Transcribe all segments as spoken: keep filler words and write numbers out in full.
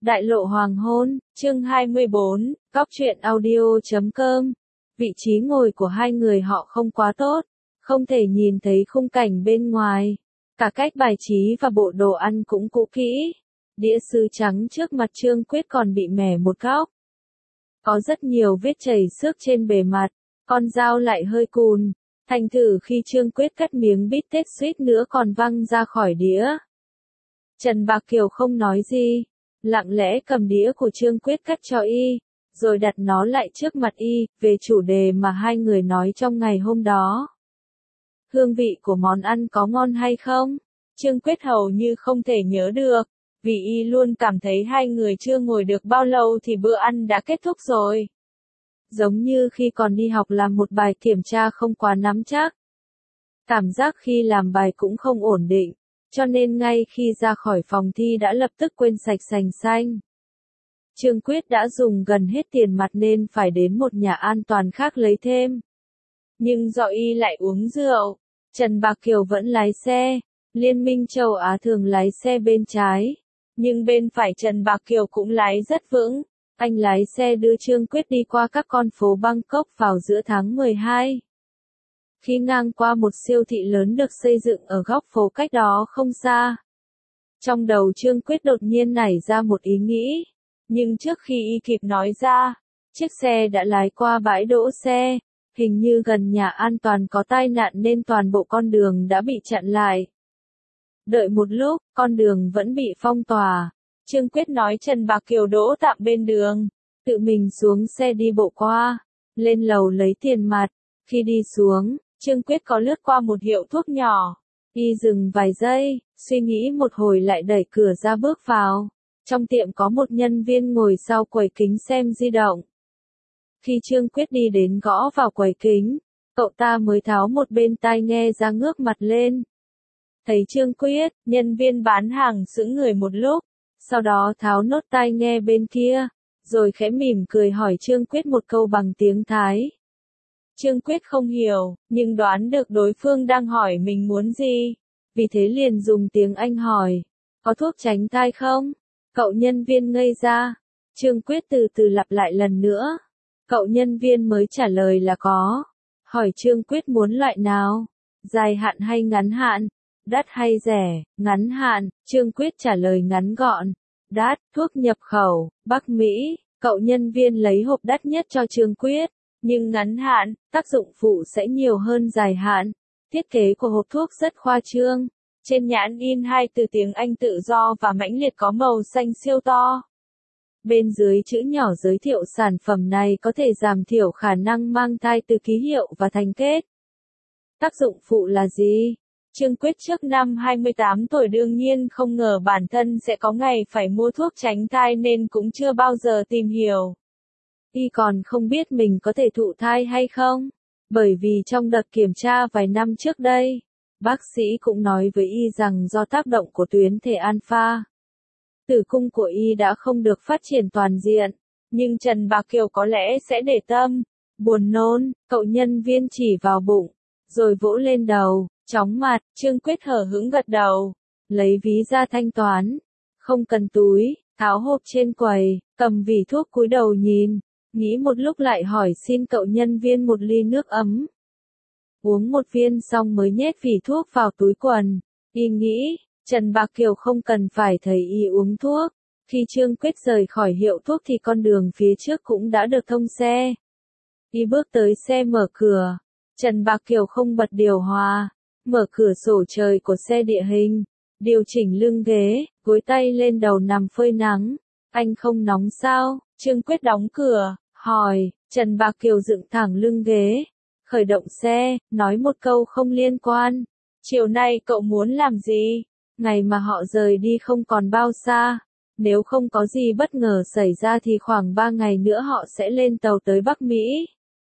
Đại lộ hoàng hôn, chương hai mươi bốn, góc truyện audio chấm com. Vị trí ngồi của hai người họ không quá tốt, không thể nhìn thấy khung cảnh bên ngoài. Cả cách bài trí và bộ đồ ăn cũng cũ kỹ. Đĩa sứ trắng trước mặt Trương Quyết còn bị mẻ một góc. Có rất nhiều vết chảy xước trên bề mặt, con dao lại hơi cùn. Thành thử khi Trương Quyết cắt miếng bít tết suýt nữa còn văng ra khỏi đĩa. Trần Bạc Kiều không nói gì, lặng lẽ cầm đĩa của Trương Quyết cắt cho y, rồi đặt nó lại trước mặt y, về chủ đề mà hai người nói trong ngày hôm đó. Hương vị của món ăn có ngon hay không? Trương Quyết hầu như không thể nhớ được, vì y luôn cảm thấy hai người chưa ngồi được bao lâu thì bữa ăn đã kết thúc rồi. Giống như khi còn đi học làm một bài kiểm tra không quá nắm chắc. Cảm giác khi làm bài cũng không ổn định, cho nên ngay khi ra khỏi phòng thi đã lập tức quên sạch sành xanh. Trương Quyết đã dùng gần hết tiền mặt nên phải đến một nhà an toàn khác lấy thêm. Nhưng do y lại uống rượu, Trần Bạc Kiều vẫn lái xe, Liên minh châu Á thường lái xe bên trái, nhưng bên phải Trần Bạc Kiều cũng lái rất vững. Anh lái xe đưa Trương Quyết đi qua các con phố Bangkok vào giữa tháng mười hai. Khi ngang qua một siêu thị lớn được xây dựng ở góc phố cách đó không xa. Trong đầu Trương Quyết đột nhiên nảy ra một ý nghĩ, nhưng trước khi y kịp nói ra, chiếc xe đã lái qua bãi đỗ xe, hình như gần nhà an toàn có tai nạn nên toàn bộ con đường đã bị chặn lại. Đợi một lúc, con đường vẫn bị phong tỏa. Trương Quyết nói Trần Bạc Kiều đỗ tạm bên đường, tự mình xuống xe đi bộ qua, lên lầu lấy tiền mặt. Khi đi xuống, Trương Quyết có lướt qua một hiệu thuốc nhỏ, y dừng vài giây, suy nghĩ một hồi lại đẩy cửa ra bước vào. Trong tiệm có một nhân viên ngồi sau quầy kính xem di động. Khi Trương Quyết đi đến gõ vào quầy kính, cậu ta mới tháo một bên tai nghe ra ngước mặt lên. Thấy Trương Quyết, nhân viên bán hàng sững người một lúc, sau đó tháo nốt tai nghe bên kia, rồi khẽ mỉm cười hỏi Trương Quyết một câu bằng tiếng Thái. Trương Quyết không hiểu, nhưng đoán được đối phương đang hỏi mình muốn gì, vì thế liền dùng tiếng Anh hỏi, có thuốc tránh thai không? Cậu nhân viên ngây ra, Trương Quyết từ từ lặp lại lần nữa, cậu nhân viên mới trả lời là có, hỏi Trương Quyết muốn loại nào, dài hạn hay ngắn hạn, đắt hay rẻ, ngắn hạn, Trương Quyết trả lời ngắn gọn, đắt, thuốc nhập khẩu, Bắc Mỹ, cậu nhân viên lấy hộp đắt nhất cho Trương Quyết. Nhưng ngắn hạn, tác dụng phụ sẽ nhiều hơn dài hạn. Thiết kế của hộp thuốc rất khoa trương. Trên nhãn in hai từ tiếng Anh tự do và mãnh liệt có màu xanh siêu to. Bên dưới chữ nhỏ giới thiệu sản phẩm này có thể giảm thiểu khả năng mang thai từ ký hiệu và thành kết. Tác dụng phụ là gì? Trương Quyết trước năm hai mươi tám tuổi đương nhiên không ngờ bản thân sẽ có ngày phải mua thuốc tránh thai nên cũng chưa bao giờ tìm hiểu. Y còn không biết mình có thể thụ thai hay không, bởi vì trong đợt kiểm tra vài năm trước đây, bác sĩ cũng nói với Y rằng do tác động của tuyến thể alpha, tử cung của Y đã không được phát triển toàn diện, nhưng Trần Bạc Kiều có lẽ sẽ để tâm. Buồn nôn, cậu nhân viên chỉ vào bụng, rồi vỗ lên đầu, chóng mặt, Trương Quyết hở hững gật đầu, lấy ví ra thanh toán, không cần túi, tháo hộp trên quầy, cầm vỉ thuốc cúi đầu nhìn. Nghĩ một lúc lại hỏi xin cậu nhân viên một ly nước ấm. Uống một viên xong mới nhét vỉ thuốc vào túi quần. Y nghĩ, Trần Bạc Kiều không cần phải thấy y uống thuốc. Khi Trương Quyết rời khỏi hiệu thuốc thì con đường phía trước cũng đã được thông xe. Y bước tới xe mở cửa. Trần Bạc Kiều không bật điều hòa. Mở cửa sổ trời của xe địa hình. Điều chỉnh lưng ghế, gối tay lên đầu nằm phơi nắng. Anh không nóng sao? Trương Quyết đóng cửa. Hỏi, Trần Bạc Kiều dựng thẳng lưng ghế, khởi động xe, nói một câu không liên quan. Chiều nay cậu muốn làm gì? Ngày mà họ rời đi không còn bao xa. Nếu không có gì bất ngờ xảy ra thì khoảng ba ngày nữa họ sẽ lên tàu tới Bắc Mỹ.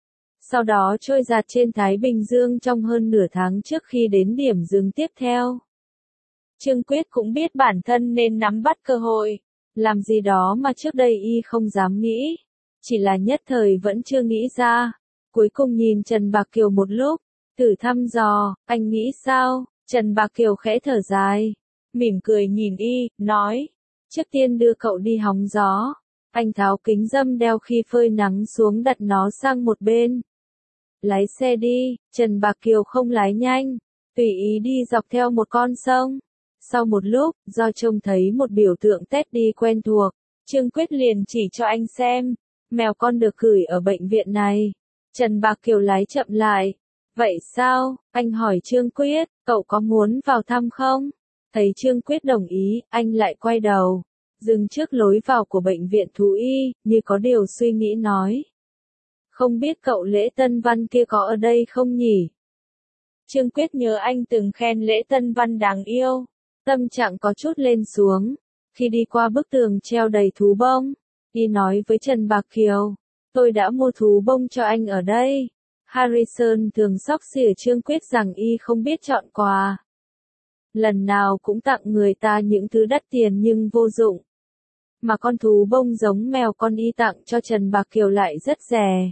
Sau đó trôi dạt trên Thái Bình Dương trong hơn nửa tháng trước khi đến điểm dừng tiếp theo. Trương Quyết cũng biết bản thân nên nắm bắt cơ hội, làm gì đó mà trước đây y không dám nghĩ. Chỉ là nhất thời vẫn chưa nghĩ ra. Cuối cùng nhìn Trần Bạc Kiều một lúc, thử thăm dò, anh nghĩ sao? Trần Bạc Kiều khẽ thở dài, mỉm cười nhìn y, nói, Trước tiên đưa cậu đi hóng gió. Anh tháo kính râm đeo khi phơi nắng xuống đặt nó sang một bên. Lái xe đi, Trần Bạc Kiều không lái nhanh, tùy ý đi dọc theo một con sông. Sau một lúc, do trông thấy một biểu tượng Teddy quen thuộc, Trương Quyết liền chỉ cho anh xem, mèo con được gửi ở bệnh viện này. Trần Bạc Kiều lái chậm lại. Vậy sao? Anh hỏi Trương Quyết, cậu có muốn vào thăm không? Thấy Trương Quyết đồng ý, anh lại quay đầu, dừng trước lối vào của bệnh viện thú y, như có điều suy nghĩ nói. Không biết cậu Lễ Tân Văn kia có ở đây không nhỉ? Trương Quyết nhớ anh từng khen Lễ Tân Văn đáng yêu. Tâm trạng có chút lên xuống. Khi đi qua bức tường treo đầy thú bông, y nói với Trần Bạc Kiều, tôi đã mua thú bông cho anh ở đây. Harrison thường xóc xỉa Trương Quyết rằng y không biết chọn quà. Lần nào cũng tặng người ta những thứ đắt tiền nhưng vô dụng. Mà con thú bông giống mèo con y tặng cho Trần Bạc Kiều lại rất rẻ.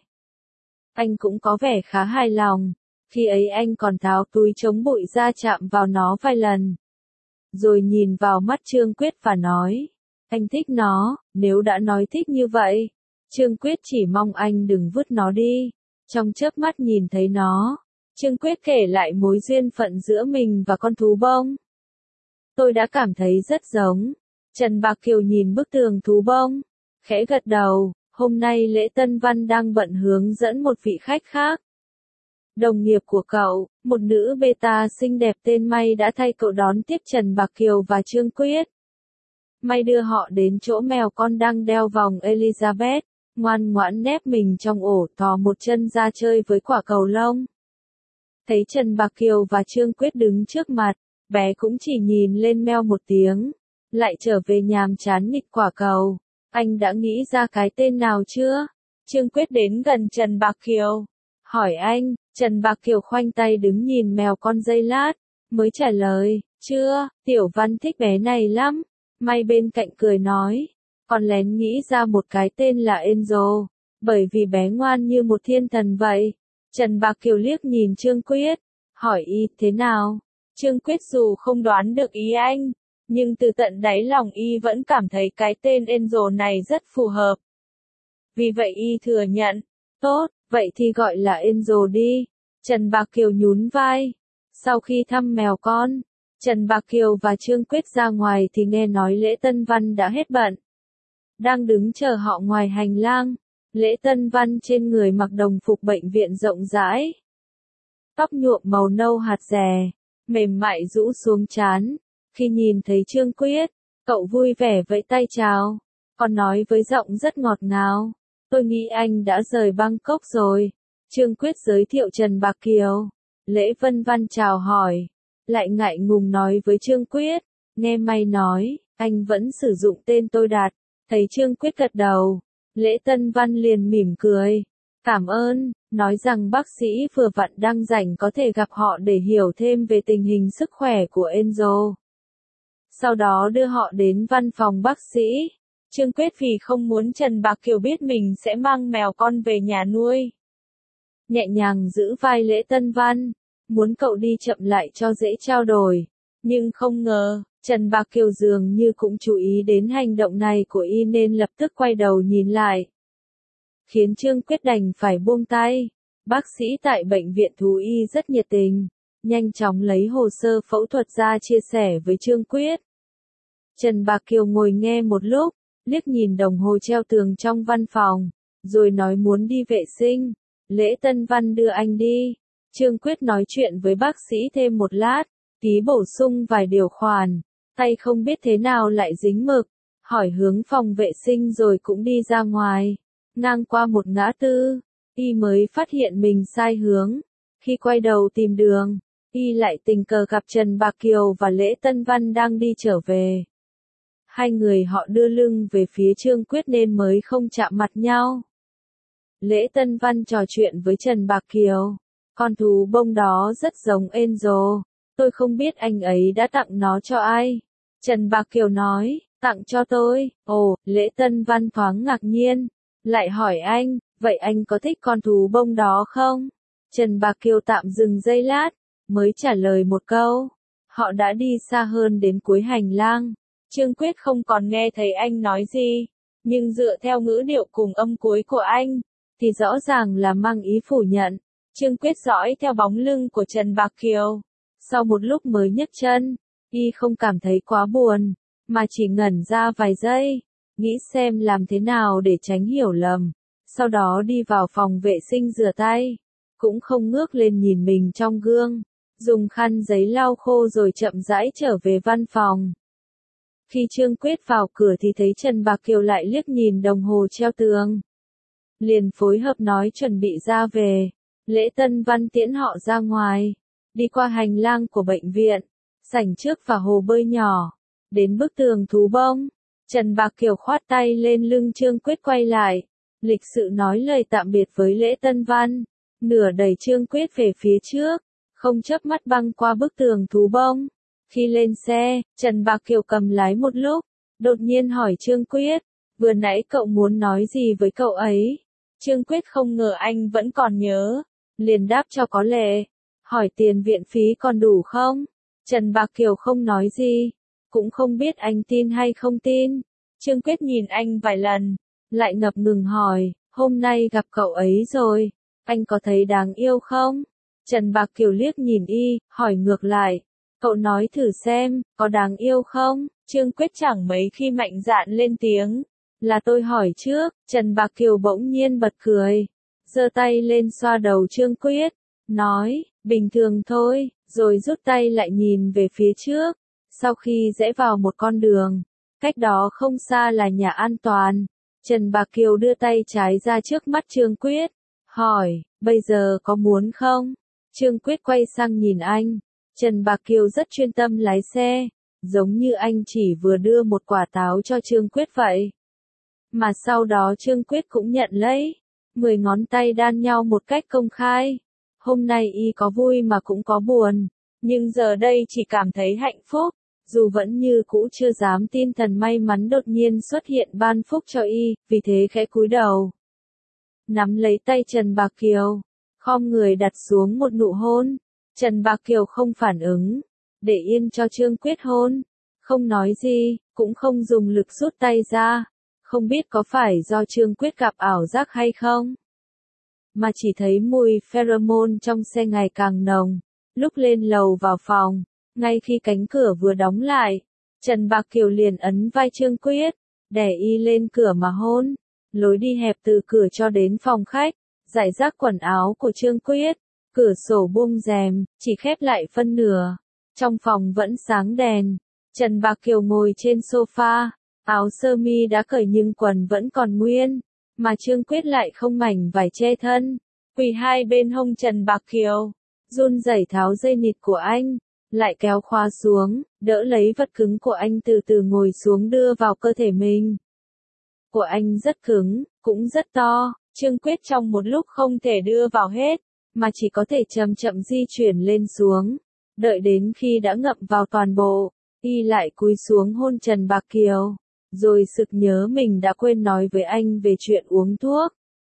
Anh cũng có vẻ khá hài lòng. Khi ấy anh còn tháo túi chống bụi ra chạm vào nó vài lần. Rồi nhìn vào mắt Trương Quyết và nói, anh thích nó, nếu đã nói thích như vậy. Trương Quyết chỉ mong anh đừng vứt nó đi. Trong chớp mắt nhìn thấy nó, Trương Quyết kể lại mối duyên phận giữa mình và con thú bông. Tôi đã cảm thấy rất giống. Trần Bạc Kiều nhìn bức tường thú bông, khẽ gật đầu. Hôm nay Lễ Tân Văn đang bận hướng dẫn một vị khách khác. Đồng nghiệp của cậu, một nữ beta xinh đẹp tên May đã thay cậu đón tiếp Trần Bạc Kiều và Trương Quyết. May đưa họ đến chỗ mèo con đang đeo vòng Elizabeth, ngoan ngoãn nép mình trong ổ, thò một chân ra chơi với quả cầu lông. Thấy Trần Bạc Kiều và Trương Quyết đứng trước mặt, bé cũng chỉ nhìn lên meo một tiếng, lại trở về nhàm chán nghịch quả cầu. Anh đã nghĩ ra cái tên nào chưa? Trương Quyết đến gần Trần Bạc Kiều, hỏi anh. Trần Bạc Kiều khoanh tay đứng nhìn mèo con giây lát, mới trả lời, chưa, Tiểu Văn thích bé này lắm. May bên cạnh cười nói, còn lén nghĩ ra một cái tên là Angel, bởi vì bé ngoan như một thiên thần vậy. Trần Bạc Kiều liếc nhìn Trương Quyết, hỏi y thế nào? Trương Quyết dù không đoán được ý anh, nhưng từ tận đáy lòng y vẫn cảm thấy cái tên Angel này rất phù hợp. Vì vậy y thừa nhận, tốt, vậy thì gọi là Angel đi. Trần Bạc Kiều nhún vai. Sau khi thăm mèo con, Trần Bạc Kiều và Trương Quyết ra ngoài thì nghe nói Lễ Tân Văn đã hết bận. Đang đứng chờ họ ngoài hành lang. Lễ Tân Văn trên người mặc đồng phục bệnh viện rộng rãi. Tóc nhuộm màu nâu hạt dẻ, mềm mại rũ xuống trán. Khi nhìn thấy Trương Quyết, cậu vui vẻ vẫy tay chào, còn nói với giọng rất ngọt ngào, tôi nghĩ anh đã rời Bangkok rồi. Trương Quyết giới thiệu Trần Bạc Kiều. Lễ Vân Văn chào hỏi, lại ngại ngùng nói với Trương Quyết, nghe May nói, anh vẫn sử dụng tên tôi đặt. Thấy Trương Quyết gật đầu, Lễ Tân Văn liền mỉm cười, cảm ơn, nói rằng bác sĩ vừa vặn đang rảnh có thể gặp họ để hiểu thêm về tình hình sức khỏe của Angel. Sau đó đưa họ đến văn phòng bác sĩ. Trương Quyết vì không muốn Trần Bạc Kiều biết mình sẽ mang mèo con về nhà nuôi, nhẹ nhàng giữ vai Lễ Tân Văn, muốn cậu đi chậm lại cho dễ trao đổi. Nhưng không ngờ, Trần Bạc Kiều dường như cũng chú ý đến hành động này của y nên lập tức quay đầu nhìn lại. Khiến Trương Quyết đành phải buông tay. Bác sĩ tại bệnh viện thú y rất nhiệt tình, nhanh chóng lấy hồ sơ phẫu thuật ra chia sẻ với Trương Quyết. Trần Bạc Kiều ngồi nghe một lúc, liếc nhìn đồng hồ treo tường trong văn phòng, rồi nói muốn đi vệ sinh. Lễ Tân Văn đưa anh đi. Trương Quyết nói chuyện với bác sĩ thêm một lát, ký bổ sung vài điều khoản, tay không biết thế nào lại dính mực, hỏi hướng phòng vệ sinh rồi cũng đi ra ngoài. Ngang qua một ngã tư, y mới phát hiện mình sai hướng. Khi quay đầu tìm đường, y lại tình cờ gặp Trần Bạc Kiều và Lễ Tân Văn đang đi trở về. Hai người họ đưa lưng về phía Trương Quyết nên mới không chạm mặt nhau. Lễ Tân Văn trò chuyện với Trần Bạc Kiều. Con thú bông đó rất giống Angel. Tôi không biết anh ấy đã tặng nó cho ai. Trần Bạc Kiều nói, tặng cho tôi. Ồ, Lễ Tân Văn thoáng ngạc nhiên. Lại hỏi anh, vậy anh có thích con thú bông đó không? Trần Bạc Kiều tạm dừng giây lát, mới trả lời một câu. Họ đã đi xa hơn đến cuối hành lang. Trương Quyết không còn nghe thấy anh nói gì, nhưng dựa theo ngữ điệu cùng âm cuối của anh, thì rõ ràng là mang ý phủ nhận. Trương Quyết dõi theo bóng lưng của Trần Bạc Kiều. Sau một lúc mới nhấc chân, y không cảm thấy quá buồn, mà chỉ ngẩn ra vài giây, nghĩ xem làm thế nào để tránh hiểu lầm. Sau đó đi vào phòng vệ sinh rửa tay, cũng không ngước lên nhìn mình trong gương, dùng khăn giấy lau khô rồi chậm rãi trở về văn phòng. Khi Trương Quyết vào cửa thì thấy Trần Bạc Kiều lại liếc nhìn đồng hồ treo tường. Liền phối hợp nói chuẩn bị ra về. Lễ Tân Văn tiễn họ ra ngoài, đi qua hành lang của bệnh viện, sảnh trước và hồ bơi nhỏ, đến bức tường thú bông. Trần Bạc Kiều khoát tay lên lưng Trương Quyết quay lại, lịch sự nói lời tạm biệt với Lễ Tân Văn, nửa đẩy Trương Quyết về phía trước, không chớp mắt băng qua bức tường thú bông. Khi lên xe, Trần Bạc Kiều cầm lái một lúc, đột nhiên hỏi Trương Quyết, vừa nãy cậu muốn nói gì với cậu ấy? Trương Quyết không ngờ anh vẫn còn nhớ, liền đáp cho có lệ, hỏi tiền viện phí còn đủ không? Trần Bạc Kiều không nói gì, cũng không biết anh tin hay không tin. Trương Quyết nhìn anh vài lần, lại ngập ngừng hỏi, hôm nay gặp cậu ấy rồi, anh có thấy đáng yêu không? Trần Bạc Kiều liếc nhìn y, hỏi ngược lại, cậu nói thử xem, có đáng yêu không? Trương Quyết chẳng mấy khi mạnh dạn lên tiếng, là tôi hỏi trước. Trần Bạc Kiều bỗng nhiên bật cười, giơ tay lên xoa đầu Trương Quyết, nói, bình thường thôi, rồi rút tay lại nhìn về phía trước. Sau khi rẽ vào một con đường, cách đó không xa là nhà an toàn, Trần Bạc Kiều đưa tay trái ra trước mắt Trương Quyết, hỏi, bây giờ có muốn không? Trương Quyết quay sang nhìn anh, Trần Bạc Kiều rất chuyên tâm lái xe, giống như anh chỉ vừa đưa một quả táo cho Trương Quyết vậy. Mà sau đó Trương Quyết cũng nhận lấy, mười ngón tay đan nhau một cách công khai. Hôm nay y có vui mà cũng có buồn, nhưng giờ đây chỉ cảm thấy hạnh phúc, dù vẫn như cũ chưa dám tin thần may mắn đột nhiên xuất hiện ban phúc cho y, vì thế khẽ cúi đầu. Nắm lấy tay Trần Bạc Kiều, khom người đặt xuống một nụ hôn. Trần Bạc Kiều không phản ứng, để yên cho Trương Quyết hôn, không nói gì, cũng không dùng lực rút tay ra. Không biết có phải do Trương Quyết gặp ảo giác hay không, mà chỉ thấy mùi pheromone trong xe ngày càng nồng. Lúc lên lầu vào phòng, ngay khi cánh cửa vừa đóng lại, Trần Bạc Kiều liền ấn vai Trương Quyết, đè y lên cửa mà hôn. Lối đi hẹp từ cửa cho đến phòng khách, rải rác quần áo của Trương Quyết, cửa sổ buông rèm, chỉ khép lại phân nửa. Trong phòng vẫn sáng đèn, Trần Bạc Kiều ngồi trên sofa, áo sơ mi đã cởi nhưng quần vẫn còn nguyên, mà Trương Quyết lại không mảnh vải che thân, quỳ hai bên hông Trần Bạc Kiều, run rẩy tháo dây nịt của anh, lại kéo khóa xuống, đỡ lấy vật cứng của anh từ từ ngồi xuống đưa vào cơ thể mình. Của anh rất cứng, cũng rất to, Trương Quyết trong một lúc không thể đưa vào hết, mà chỉ có thể chậm chậm di chuyển lên xuống, đợi đến khi đã ngậm vào toàn bộ, y lại cúi xuống hôn Trần Bạc Kiều. Rồi sực nhớ mình đã quên nói với anh về chuyện uống thuốc.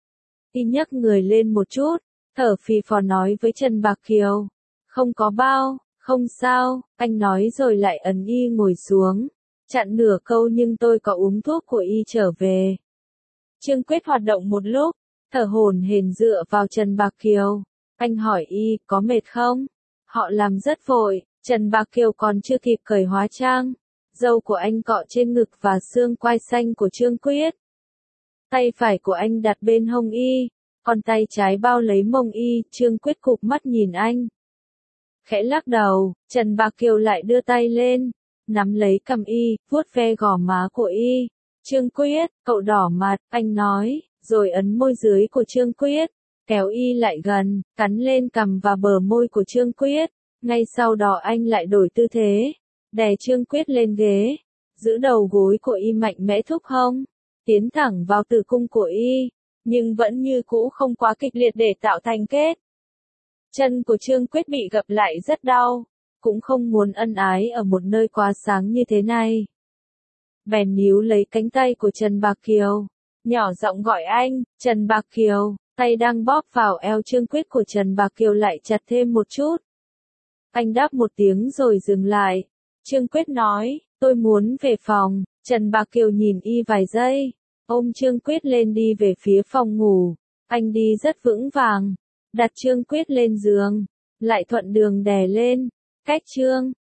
Y nhấc người lên một chút, thở phì phò nói với Trần Bạc Kiều. Không có bao, không sao, anh nói rồi lại ấn y ngồi xuống. Chặn nửa câu nhưng tôi có uống thuốc của y trở về. Trương Quyết hoạt động một lúc, thở hổn hển dựa vào Trần Bạc Kiều. Anh hỏi y, có mệt không? Họ làm rất vội, Trần Bạc Kiều còn chưa kịp cởi hóa trang. Dâu của anh cọ trên ngực và xương quai xanh của Trương Quyết. Tay phải của anh đặt bên hông y, còn tay trái bao lấy mông y. Trương Quyết cụp mắt nhìn anh, khẽ lắc đầu. Trần Bạc Kiều lại đưa tay lên, nắm lấy cằm y, vuốt ve gò má của y. Trương Quyết, cậu đỏ mặt, anh nói, rồi ấn môi dưới của Trương Quyết, kéo y lại gần, cắn lên cằm và bờ môi của Trương Quyết. Ngay sau đó anh lại đổi tư thế, đè Trương Quyết lên ghế, giữ đầu gối của y mạnh mẽ thúc hông, tiến thẳng vào tử cung của y, nhưng vẫn như cũ không quá kịch liệt để tạo thành kết. Chân của Trương Quyết bị gập lại rất đau, cũng không muốn ân ái ở một nơi quá sáng như thế này. Bèn níu lấy cánh tay của Trần Bạc Kiều, nhỏ giọng gọi anh, Trần Bạc Kiều, tay đang bóp vào eo Trương Quyết của Trần Bạc Kiều lại chặt thêm một chút. Anh đáp một tiếng rồi dừng lại, Trương Quyết nói, tôi muốn về phòng. Trần Bạc Kiều nhìn y vài giây, ôm Trương Quyết lên đi về phía phòng ngủ. Anh đi rất vững vàng, đặt Trương Quyết lên giường, lại thuận đường đè lên. Cách Trương